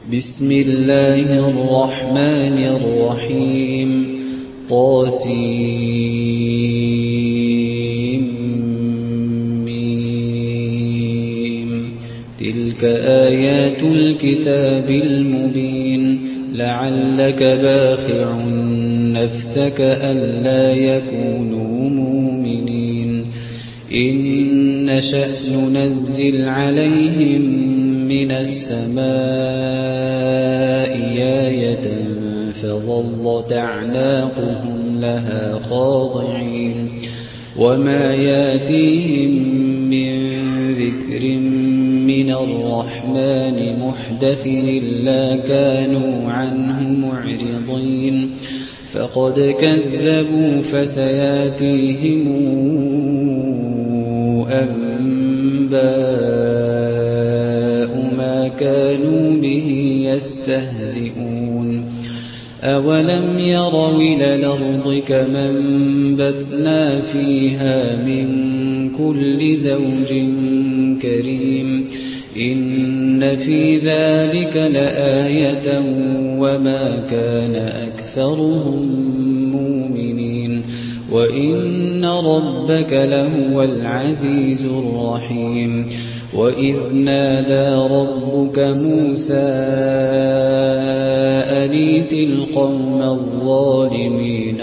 بسم الله الرحمن الرحيم طاسيم تلك آيات الكتاب المبين لعلك باخع نفسك ألا يكونوا مؤمنين إن نشأ ننزل عليهم من السماء آية فظلت أعناقهم لها خاضعين وما ياتيهم من ذكر من الرحمن محدث إلا كانوا عنه معرضين فقد كذبوا فسياتيهم أنباء ما كانوا به يستهزئون أولم يروا إلى الأرض كما انبتنا فيها من كل زوج كريم إن في ذلك لآية وما كان أكثرهم مؤمنين وإن ربك لهو العزيز الرحيم وإذ نادى ربك موسى أن ائت القوم الظالمين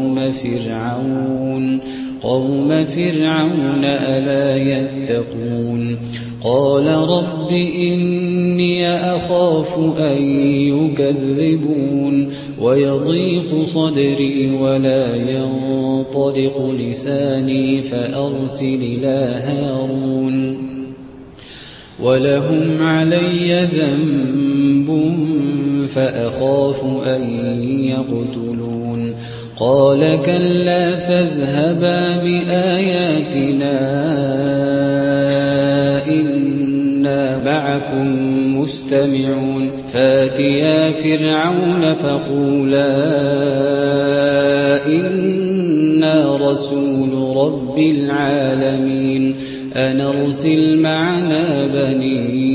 قوم فرعون ألا يتقون قال رب إني أخاف أن يكذبون ويضيق صدري ولا ينطلق لساني فأرسل إلى هارون ولهم علي ذنب فأخاف أن يقتلون قال كلا فاذهبا بآياتنا إنا معكم مستمعون فاتيا فرعون فقولا إنا رسول رب العالمين أن أرسل معنا بني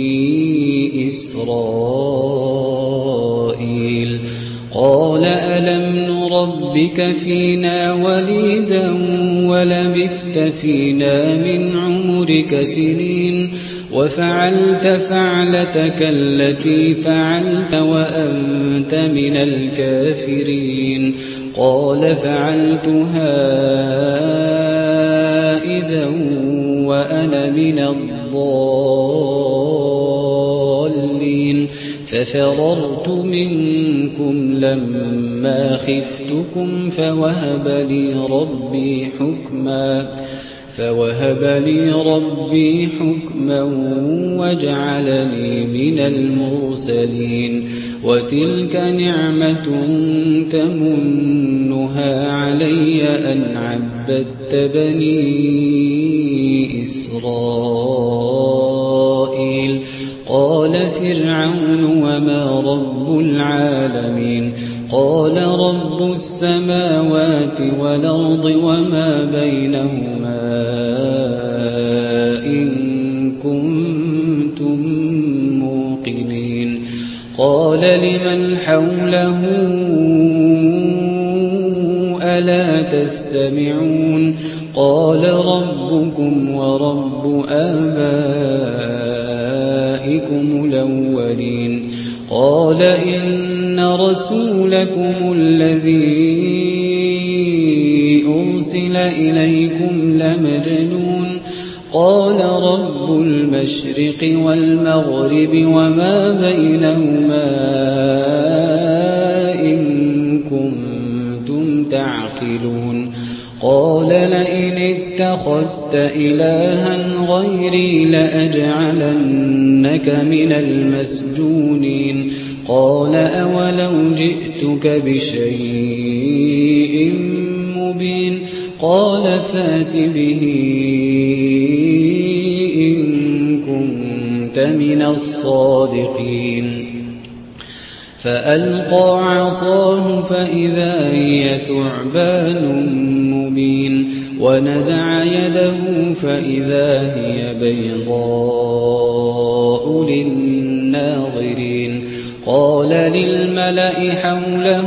إسرائيل قال ألم نربك فينا وليدا ولبثت فينا من عمرك سنين وفعلت فعلتك التي فعلت وأنت من الكافرين قال فعلتها إذا وأنا من الضالين ففررت منكم لما خفتكم فوهب لي ربي حكما وجعلني من المرسلين وتلك نعمة تمنها علي أن عبدت بني إسرائيل قال فرعون وما رب العالمين قال رب السماوات والأرض وما بينهما إن كنتم موقنين قال لمن حوله ألا تستمعون قال ربكم ورب آبائكم الأولين قال إن رسولكم الذي أرسل إليكم لمجنون قال رب المشرق والمغرب وما بينهما إن كنتم تعقلون قال لئن اتخذت إلها غيري لأجعلنك من المسجونين قال أولو جئتك بشيء مبين قال فات به إن كنت من الصادقين فألقى عصاه فإذا هي ثعبان مبين ونزع يده فإذا هي بيضاء للناظرين قال للملأ حوله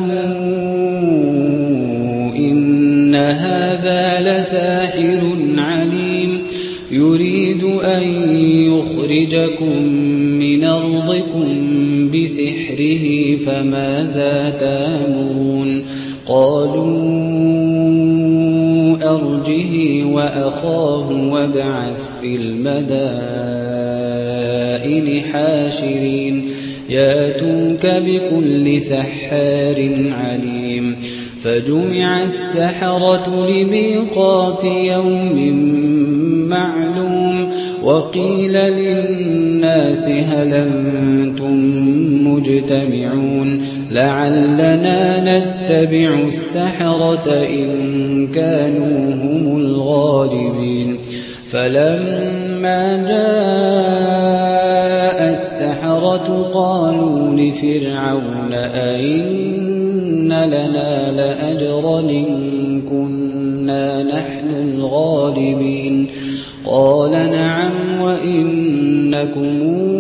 إن هذا لساحر عليم يريد أن يخرجكم من أرضكم بسحره فماذا تأمرون قالوا أرجه وأخاه وابعث في المدائن حاشرين ياتوك بكل سحار عليم فجمع السحرة لميقات يوم معلوم وقيل للناس هل أنتم مجتمعون لعلنا نتبع السحرة إن كانوا هم الغالبين فلما جاء السحرة قالوا لفرعون أئن لنا لأجرا إن كنا نحن الغالبين قال نعم وإنكم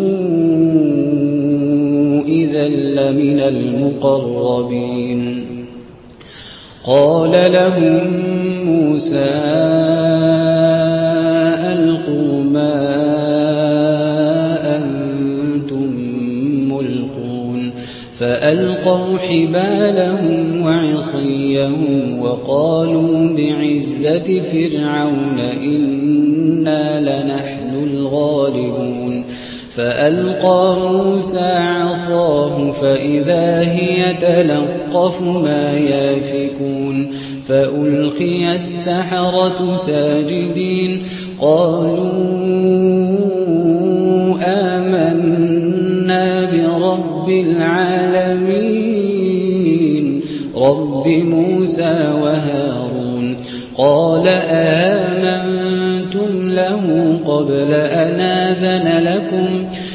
إذا لمن المقربين قال لهم موسى ألقوا ما أنتم ملقون فألقوا حبالهم وعصيهم وقالوا بعزة فرعون إنا لنحن الغالبون فألقى موسى عصاه فإذا هي تلقف ما يافكون فألقي السحرة ساجدين قالوا آمنا برب العالمين رب موسى وهارون قال آمنتم له قبل أن آذن لكم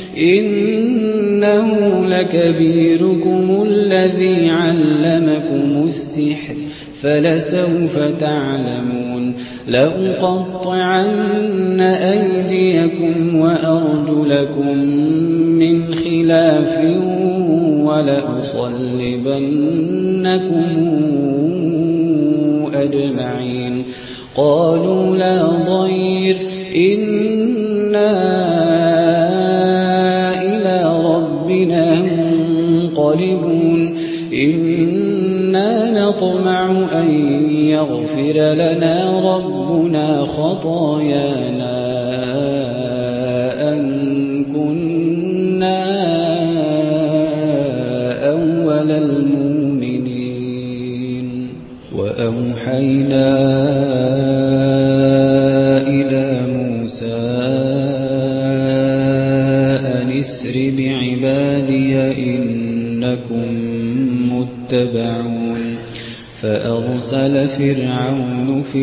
إنه لكبيركم الذي علمكم السحر فلسوف تعلمون لأقطعن أيديكم وأرجلكم من خلاف ولأصلبنكم أجمعين قالوا لا ضير إنا إلى ربنا منقلبون إنا نطمع أن يغفر لنا ربنا خطايانا أن كنا أول المؤمنين وأوحينا إلى موسى أن اسر بعبادي إنكم متبعون فأرسل فرعون في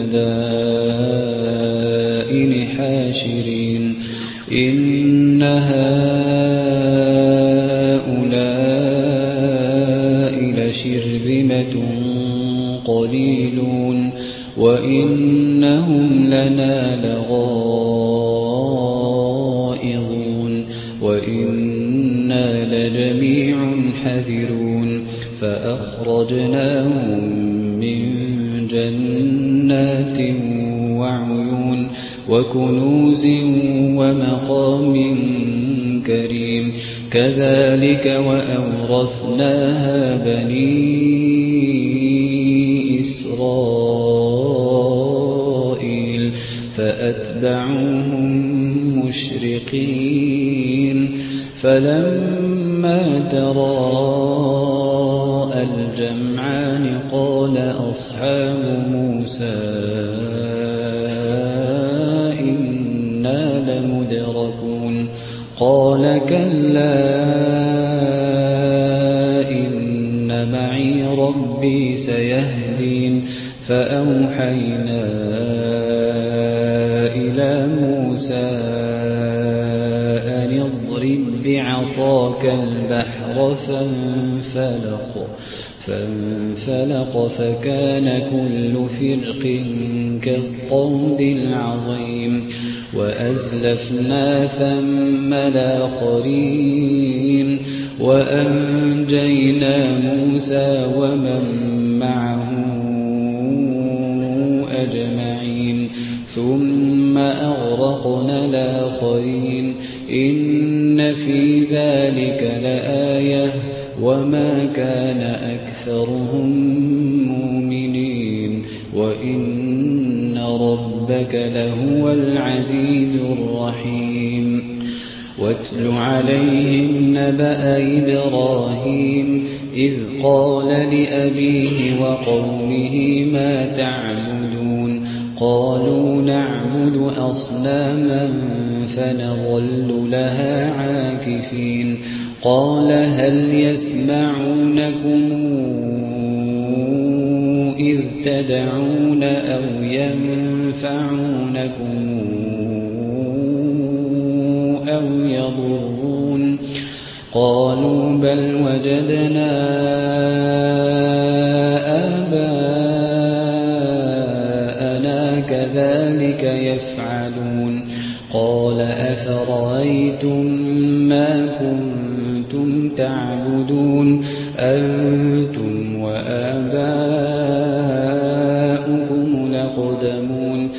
المدائن حاشرين إن هؤلاء لشرذمة قليلون وإنهم لنا لغائظون وإنا لجميع حذرون فأخرجناهم من جنات وعيون وكنوز ومقام كريم كذلك وأورثناها بني إسرائيل فأتبعوهم مشرقين فلما تراءى الجمعان قال أصحاب موسى إنا لمدركون قال كلا إن معي ربي سيهدين فأوحينا إلى موسى أن اضرب بعصاك البحر فانفلق فكان كل فرق كالطود العظيم وأزلفنا ثم الآخرين وأنجينا موسى ومن معه أجمعين ثم أغرقنا الآخرين إن في ذلك لآية وما كان أكثرهم مؤمنين وإن ربك لهو العزيز الرحيم واتل عليهم نبأ إبراهيم إذ قال لأبيه وقومه ما تعبدون قالوا نعبد أصناما فنظل لها عاكفين قال هل يسمعونكم إذ تدعون أو ينفعونكم أو يضرون قالوا بل وجدنا آباءنا كذلك يفعلون قال أفرأيتم ما كنتم تعبدون أنتم وآباؤكم الأقدمون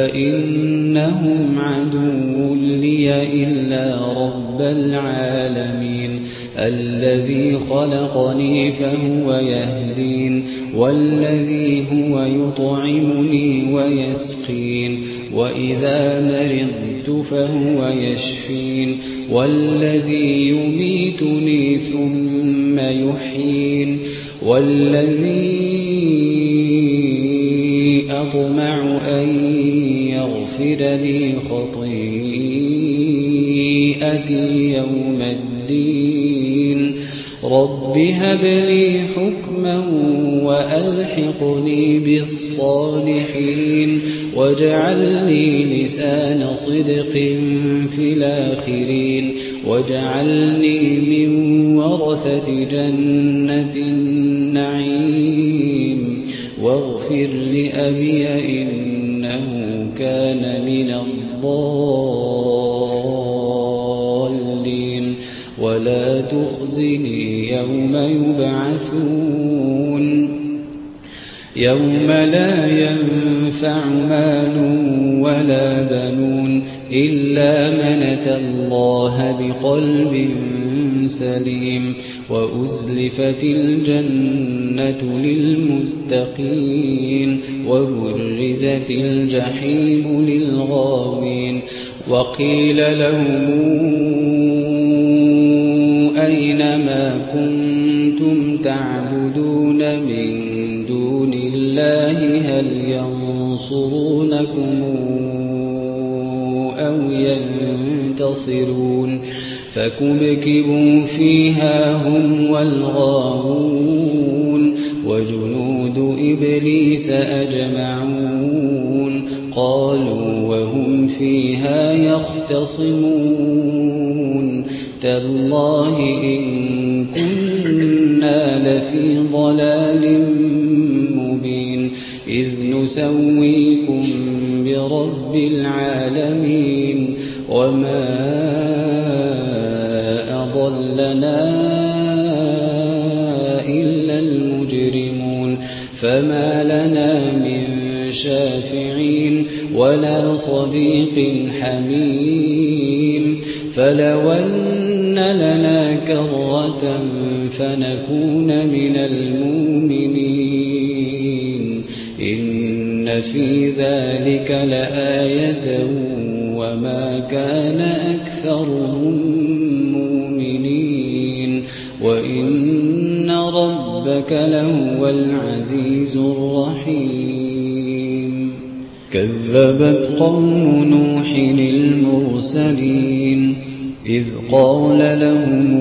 فإنهم عدو لي إلا رب العالمين الذي خلقني فهو يهدين والذي هو يطعمني ويسقين وإذا مرضت فهو يشفين والذي يميتني ثم يحيين والذي أطمع أن يغفر لي خطيئتي يوم الدين رب هب لي حكما وألحقني بالصالحين واجعلني لسان صدق في الآخرين واجعلني من ورثة جنة النعيم واغفر لأبي إنه كان من الضالين ولا تخزني يوم يبعثون يوم لا ينفع مال ولا بنون إلا من أتى الله بقلب سليم وأزلفت الجنة للمتقين وبرزت الجحيم للغاوين وقيل لهم أين ما كنتم تعبدون من دون الله هل ينصرونكم أو ينتصرون فكبكبوا فيها هم والغاوون وجنود إبليس أجمعون قالوا وهم فيها يختصمون تالله إن كنا لفي ضلال مبين إذ نسويكم برب العالمين وما أضلنا إلا المجرمون فما لنا من شافعين ولا صديق حميم فلو أن لنا كرة فنكون من المؤمنين إن في ذلك لآية وما كان أكثرهم مؤمنين وإن ربك لهو العزيز الرحيم كذبت قوم نوح المرسلين إذ قال لهم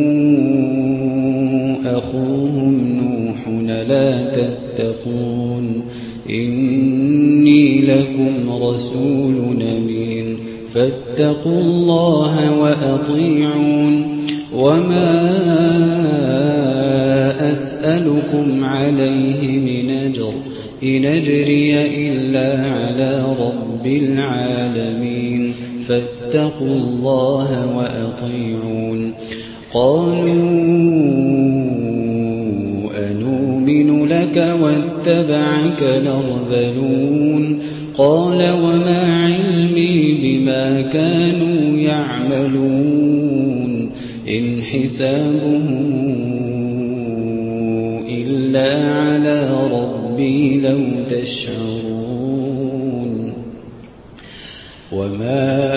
أخوهم نوح لا تتقون إني لكم رسول أمين فاتقوا الله وأطيعون وما أسألكم عليه من أجر إن أجري إلا على رب العالمين فاتقوا الله وأطيعون قالوا أنؤمن لك واتبعك الأرذلون قال وما علمي بما كانوا يعملون إن حسابهم إلا على ربي لو تشعرون وما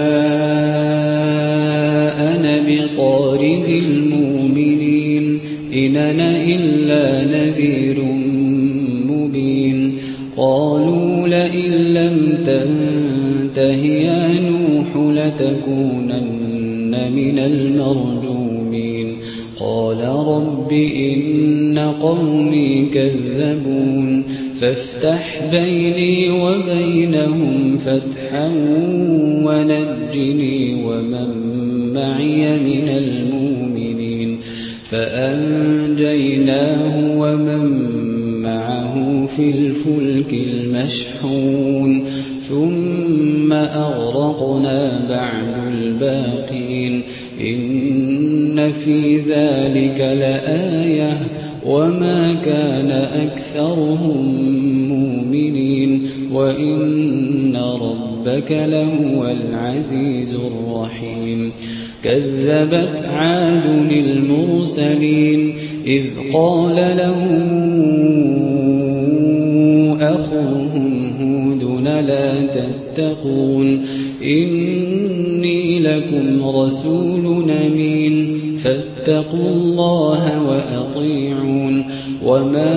أنا بطارد المؤمنين إن أنا إلا نذير مبين قالوا لئن لم تنته يا نوح لتكونن من المرجومين قال رب إن قومي كذبون فافتح بيني وبينهم فتحا ونجني ومن معي من المؤمنين فأنجيناه ومن معه في الفلك المشحون ثم أغرقنا بعد الباقين إن في ذلك لآية وما كان أكثرهم مؤمنين وإن ربك لهو العزيز الرحيم كذبت عاد المرسلين إذ قال لهم أخوهم هود لا تتقون إني لكم رسول أمين فاتقوا الله وأطيعون وما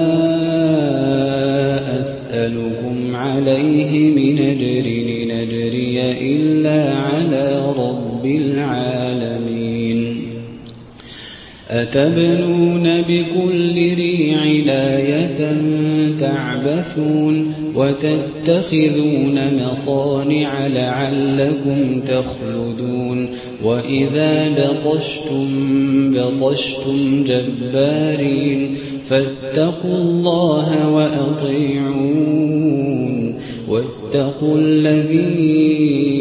أسألكم عليه من أجر إن أجري إلا على رب العالمين أتبنون بكل ريع آية تعبثون وتتخذون مصانع لعلكم تخلدون وإذا بطشتم جبارين فاتقوا الله وأطيعون واتقوا الذي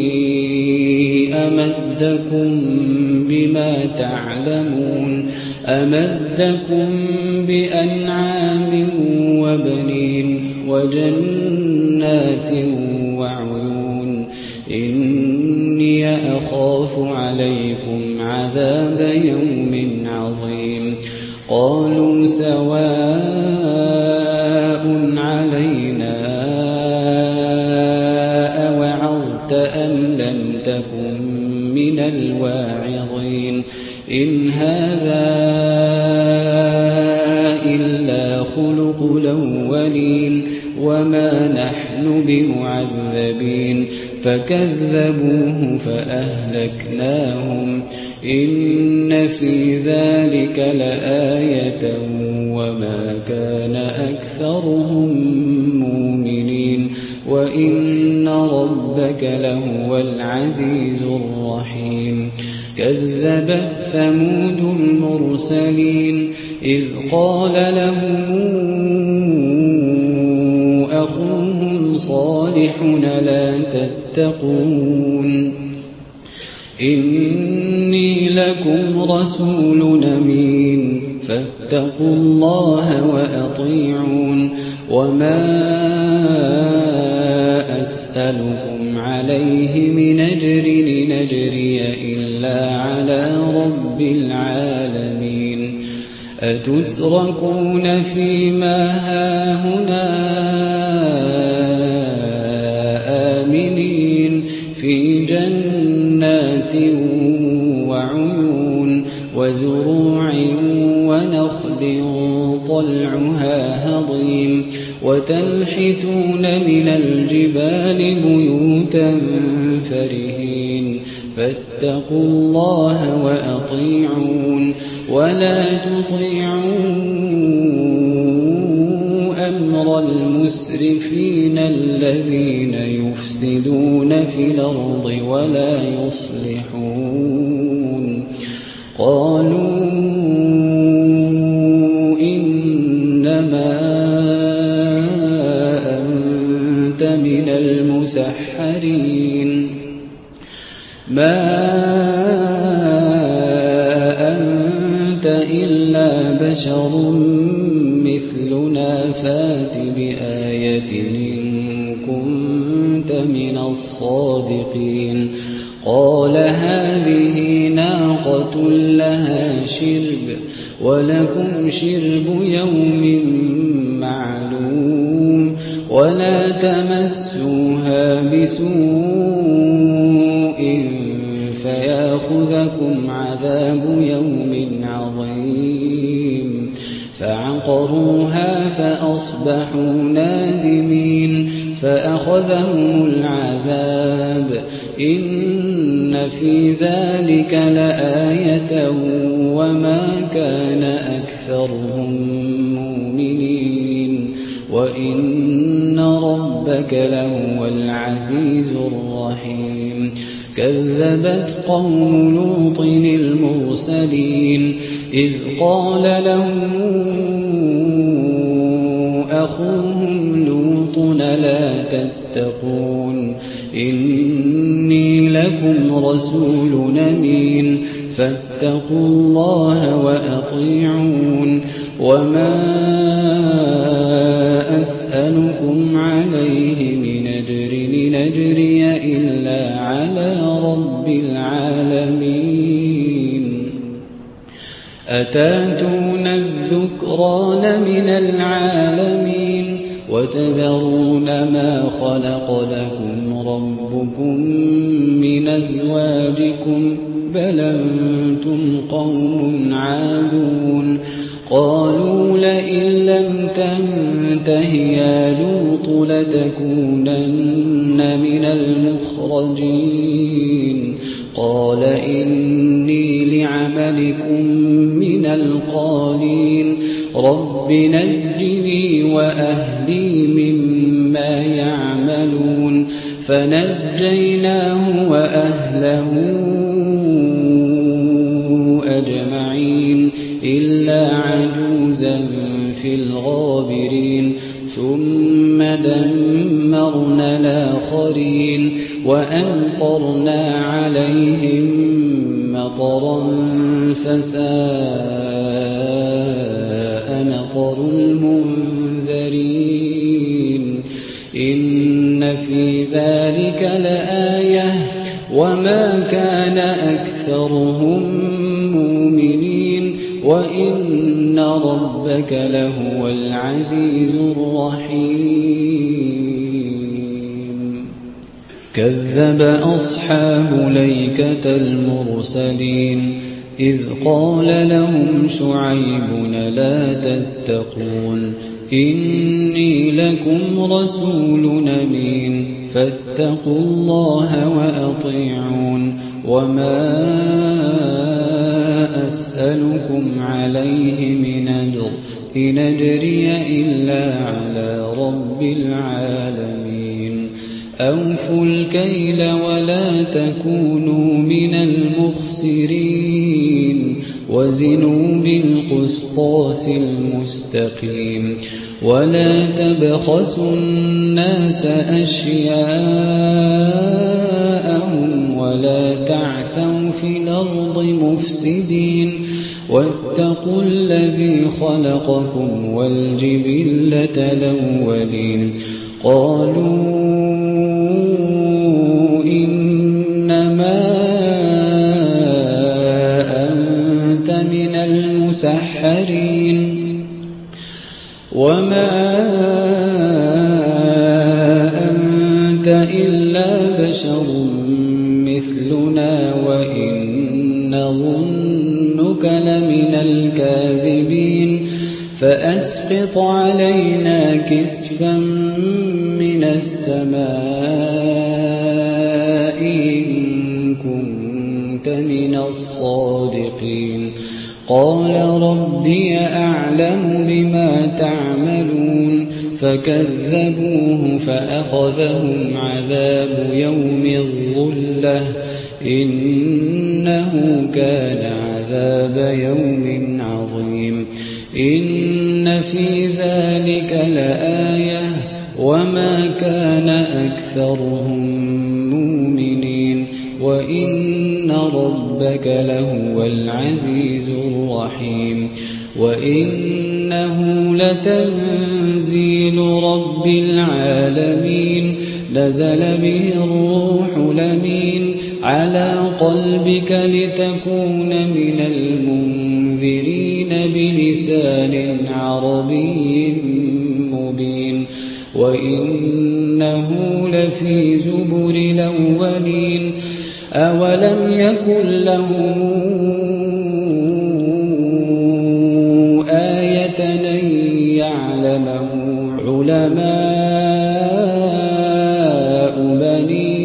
أمدكم بما تعلمون أمدكم بأنعام وبنين وجنات وعيون إني أخاف عليكم عذاب يوم عظيم قالوا سواء علينا أوعظت أم لم تكن من الواعظين إن هذا إلا خلق الأولين وما نحن بمعذبين فكذبوه فأهلكناهم إن في ذلك لآية وما كان أكثرهم مؤمنين وإن ربك لهو العزيز الرحيم كذبت ثمود المرسلين إذ قال لهم أخوهم صالح لا تتقون إني لكم رسول أمين فاتقوا الله وأطيعون وما أسألكم عليه من أجر إن أجري إلا على رب العالمين أتتركون فيما هاهنا آمنين في جنات وعيون وزروع ونخل طلعها هضيم وتنحتون من الجبال بيوتا فرهين فاتقوا الله وأطيعون ولا تطيعوا أمر المسرفين الذين يفسدون في الأرض ولا يصلحون قالوا إنما أنت من المسحرين ما إلا بشر مثلنا فات بآية إن كنت من الصادقين قال هذه ناقة لها شرب ولكم شرب يوم معلوم ولا تمسوها بسوء فياخذكم عذاب يوم عظيم فعقروها فأصبحوا نادمين فأخذهم العذاب إن في ذلك لآية وما كان أكثرهم مؤمنين وإن ربك لهو العزيز الرحيم كذبت قوم لوط المرسلين إذ قال لهم أخوهم لوط لا تتقون إني لكم رسول أمين فاتقوا الله وأطيعون وما أسألكم عليه من أجر إن أجري إلا على رب العالمين أتاتون الذكران من العالمين وتذرون ما خلق لكم ربكم من أزواجكم بل أنتم قوم عادون قالوا لئن لم تنته يا لوط لتكونن من المخرجين قال إني لعملكم من القالين رب نجني وأهلي مما يعملون فنجيناه وأهله أجمعين إلا عجوزا في الغابرين ثم دمرنا الآخرين وأمطرنا عليهم مطرا فساء مطر المنذرين إن في ذلك لآية وما كان أكثرهم مؤمنين وإن ربك لهو العزيز الرحيم كذب أصحاب ليكة المرسلين إذ قال لهم شعيب لا تتقون إني لكم رسول أمين فاتقوا الله وأطيعون وما أسألكم عليه من أجر إن أجري إلا على رب العالمين أوفوا الكيل ولا تكونوا من المخسرين وزنوا بالقسطاس المستقيم ولا تبخسوا الناس أشياءهم ولا تعثوا في الأرض مفسدين واتقوا الذي خلقكم والجبلة الأولين قالوا إنما أنت من المسحرين وما أنت إلا بشر مثلنا وإن نظنك لمن الكاذبين فأسقط علينا كسفا من السماء إن كنت من الصادقين قال ربي أعلم بما تعملون فكذبوه فأخذهم عذاب يوم الظلة إنه كان عذاب يوم عظيم إن في ذلك لآية وما كان أكثرهم مؤمنين وإن ربك لهو العزيز الرحيم وإنه لتنزيل رب العالمين نزل به الروح الأمين على قلبك لتكون من المنذرين بلسان عربي مبين وإنه لفي زبر الأولين أولم يكن لهم آية أن يعلمه علماء بني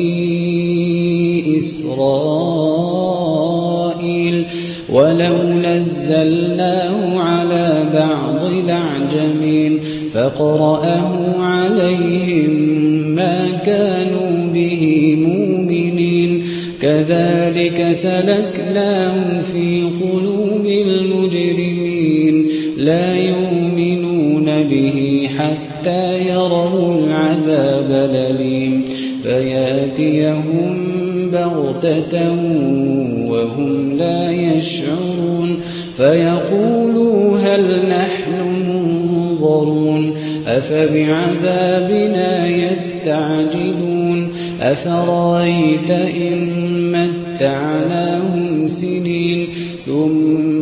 إسرائيل ولو نزلناه على بعض الأعجمين فقرأه عليهم ما كانوا به مؤمنين كذلك سلكناه في قلوب المجرمين لا يؤمنون به حتى يروا العذاب الأليم فياتيهم بغتة وهم لا يشعرون فيقولوا هل نحن منظرون أفبعذابنا يستعجلون أفرأيت إن متعناهم سنين ثم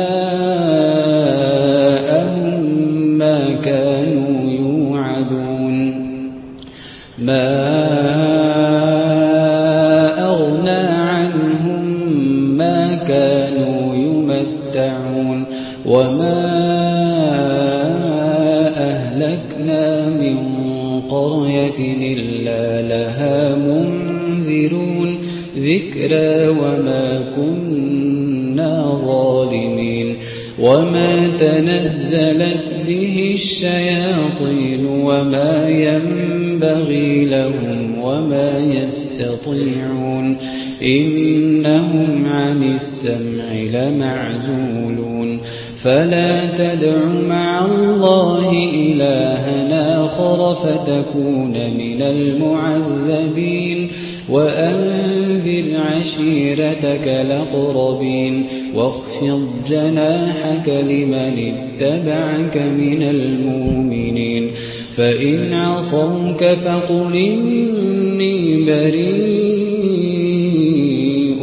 جاءهم ما كانوا يوعدون ما أغنى عنهم ما كانوا يمتعون وما أهلكنا من قرية إلا لها منذرون ذكرى وما كنا ظالمين وما تنزلت به الشياطين وما ينبغي لهم وما يستطيعون إنهم عن السمع لمعزولون فلا تدع مع الله إلها آخر فتكون من المعذبين وأنذر عشيرتك الأقربين واخفض جناحك لمن اتبعك من المؤمنين فإن عصوك فقل إني بريء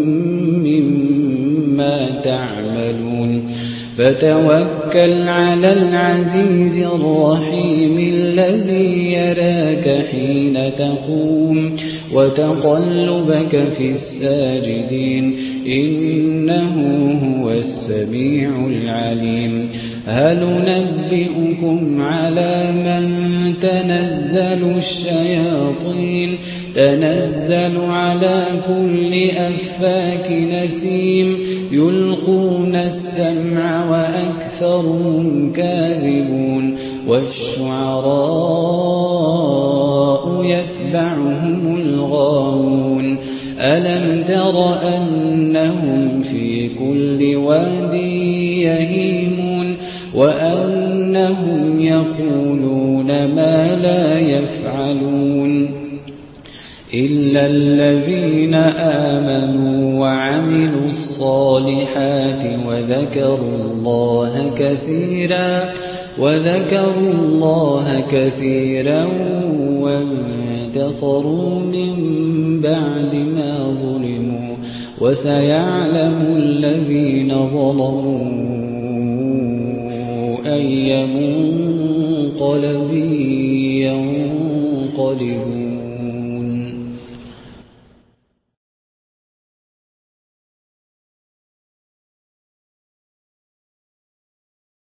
مما تعملون فتوكل على العزيز الرحيم الذي يراك حين تقوم وتقلبك في الساجدين إنه هو السميع العليم هل ننبئكم على من تنزل الشياطين تنزل على كل أفاك نثيم يلقون السمع وأكثرهم كاذبون والشعراء يتبعهم الغاوون ألم تر أنهم في كل واد يهيمون وأنهم يقولون ما لا يفعلون إلا الذين آمنوا وعملوا الصالحات وذكروا الله كثيرا وانتصروا من بعد ما ظلموا وسيعلم الذين ظلموا أي منقلب ينقلبون